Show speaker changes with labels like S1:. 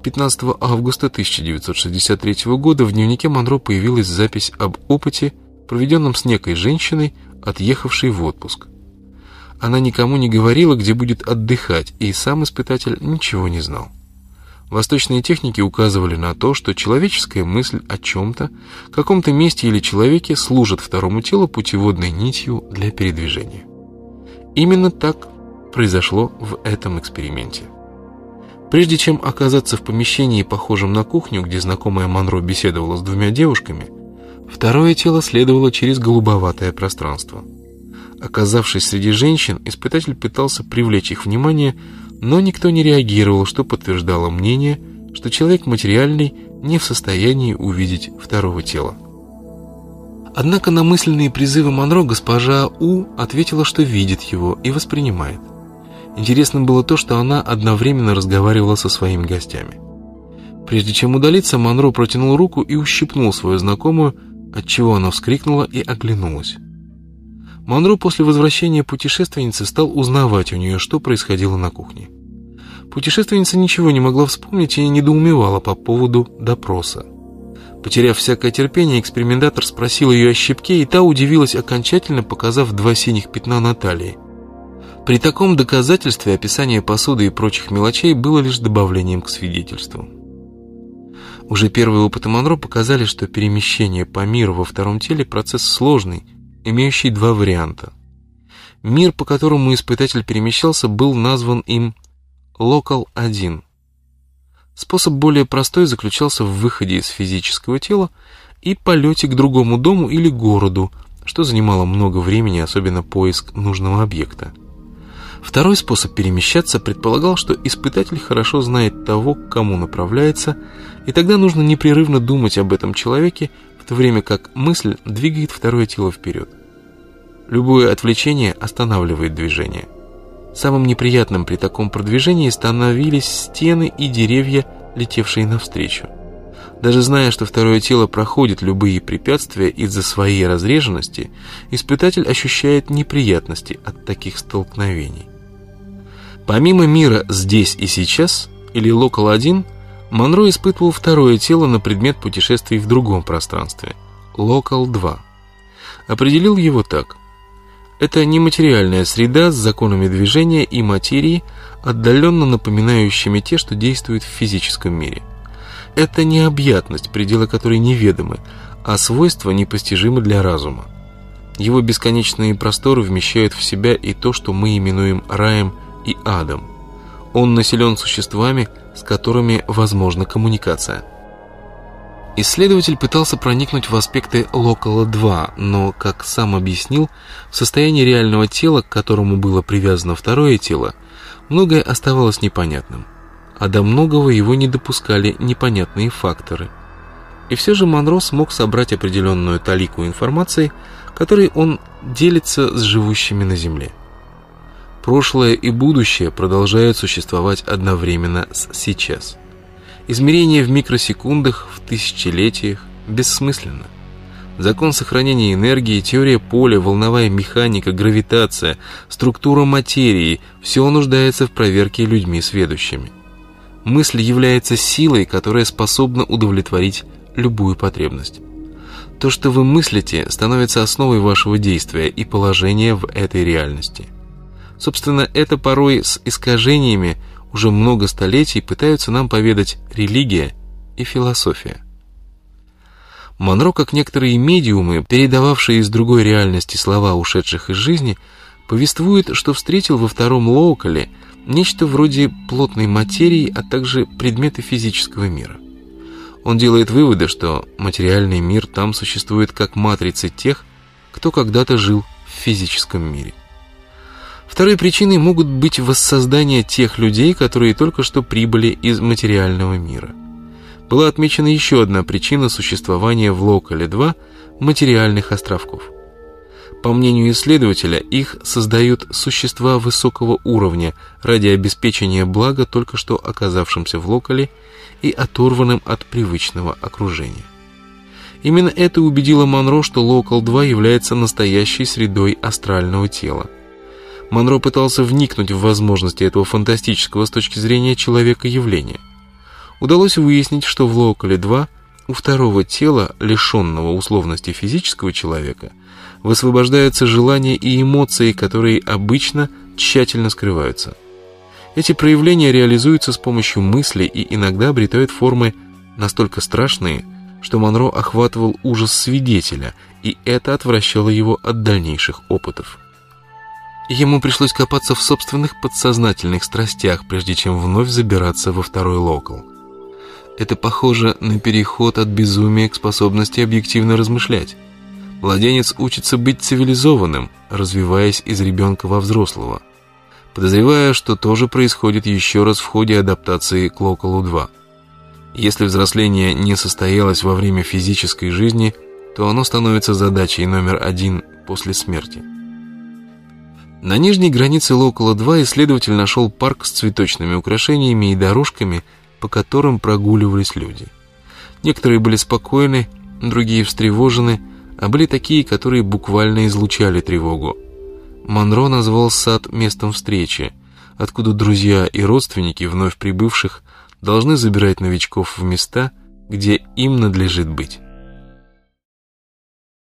S1: 15 августа 1963 года в дневнике Монро появилась запись об опыте, проведенном с некой женщиной, отъехавшей в отпуск. Она никому не говорила, где будет отдыхать, и сам испытатель ничего не знал. Восточные техники указывали на то, что человеческая мысль о чем-то, каком-то месте или человеке служит второму телу путеводной нитью для передвижения. Именно так произошло в этом эксперименте. Прежде чем оказаться в помещении, похожем на кухню, где знакомая Монро беседовала с двумя девушками, второе тело следовало через голубоватое пространство. Оказавшись среди женщин, испытатель пытался привлечь их внимание, но никто не реагировал, что подтверждало мнение, что человек материальный не в состоянии увидеть второго тела. Однако на мысленные призывы Монро госпожа У ответила, что видит его и воспринимает. Интересно было то, что она одновременно разговаривала со своими гостями. Прежде чем удалиться, Монро протянул руку и ущипнул свою знакомую, отчего она вскрикнула и оглянулась. Монро после возвращения путешественницы стал узнавать у нее, что происходило на кухне. Путешественница ничего не могла вспомнить и недоумевала по поводу допроса. Потеряв всякое терпение, экспериментатор спросил ее о щипке, и та удивилась окончательно, показав 2 синих пятна на талии. При таком доказательстве описание посуды и прочих мелочей было лишь добавлением к свидетельству. Уже первые опыты Монро показали, что перемещение по миру во втором теле – процесс сложный, имеющий 2 варианта. Мир, по которому испытатель перемещался, был назван им Local 1. Способ более простой заключался в выходе из физического тела и полете к другому дому или городу, что занимало много времени, особенно поиск нужного объекта. Второй способ перемещаться предполагал, что испытатель хорошо знает того, к кому направляется, и тогда нужно непрерывно думать об этом человеке, в то время как мысль двигает второе тело вперед. Любое отвлечение останавливает движение. Самым неприятным при таком продвижении становились стены и деревья, летевшие навстречу. Даже зная, что второе тело проходит любые препятствия из-за своей разреженности, испытатель ощущает неприятности от таких столкновений. Помимо мира «здесь и сейчас» или Local 1, Монро испытывал второе тело на предмет путешествий в другом пространстве – Local 2. Определил его так. Это нематериальная среда с законами движения и материи, отдаленно напоминающими те, что действуют в физическом мире. Это необъятность, пределы которой неведомы, а свойства непостижимы для разума. Его бесконечные просторы вмещают в себя и то, что мы именуем раем и адом. Он населен существами, с которыми возможна коммуникация. Исследователь пытался проникнуть в аспекты Local 2, но, как сам объяснил, в состоянии реального тела, к которому было привязано второе тело, многое оставалось непонятным, а до многого его не допускали непонятные факторы. И все же Монро смог собрать определенную талику информации, которой он делится с живущими на Земле. Прошлое и будущее продолжают существовать одновременно с сейчас. Измерение в микросекундах, в тысячелетиях бессмысленно. Закон сохранения энергии, теория поля, волновая механика, гравитация, структура материи – все нуждается в проверке людьми сведущими. Мысль является силой, которая способна удовлетворить любую потребность. То, что вы мыслите, становится основой вашего действия и положения в этой реальности. Собственно, это порой с искажениями уже много столетий пытаются нам поведать религия и философия. Монро, как некоторые медиумы, передававшие из другой реальности слова ушедших из жизни, повествует, что встретил во втором локале нечто вроде плотной материи, а также предметы физического мира. Он делает выводы, что материальный мир там существует как матрица тех, кто когда-то жил в физическом мире. Второй причиной могут быть воссоздания тех людей, которые только что прибыли из материального мира. Была отмечена еще одна причина существования в Локале 2 материальных островков. По мнению исследователя, их создают существа высокого уровня ради обеспечения блага только что оказавшимся в Локале и оторванным от привычного окружения. Именно это убедило Монро, что Локал 2 является настоящей средой астрального тела. Монро пытался вникнуть в возможности этого фантастического с точки зрения человека явления. удалось выяснить, что в Локале 2 у второго тела, лишенного условности физического человека, высвобождаются желания и эмоции, которые обычно тщательно скрываются. Эти проявления реализуются с помощью мысли и иногда обретают формы настолько страшные, что Монро охватывал ужас свидетеля, и это отвращало его от дальнейших опытов. Ему пришлось копаться в собственных подсознательных страстях, прежде чем вновь забираться во второй Локал. Это похоже на переход от безумия к способности объективно размышлять. Младенец учится быть цивилизованным, развиваясь из ребенка во взрослого. Подозревая, что тоже происходит еще раз в ходе адаптации к Локалу 2. Если взросление не состоялось во время физической жизни, то оно становится задачей номер 1 после смерти. На нижней границе Локала 2 исследователь нашел парк с цветочными украшениями и дорожками, по которым прогуливались люди. Некоторые были спокойны, другие встревожены, а были такие, которые буквально излучали тревогу. Монро назвал сад местом встречи, откуда друзья и родственники вновь прибывших должны забирать новичков в места, где им надлежит быть.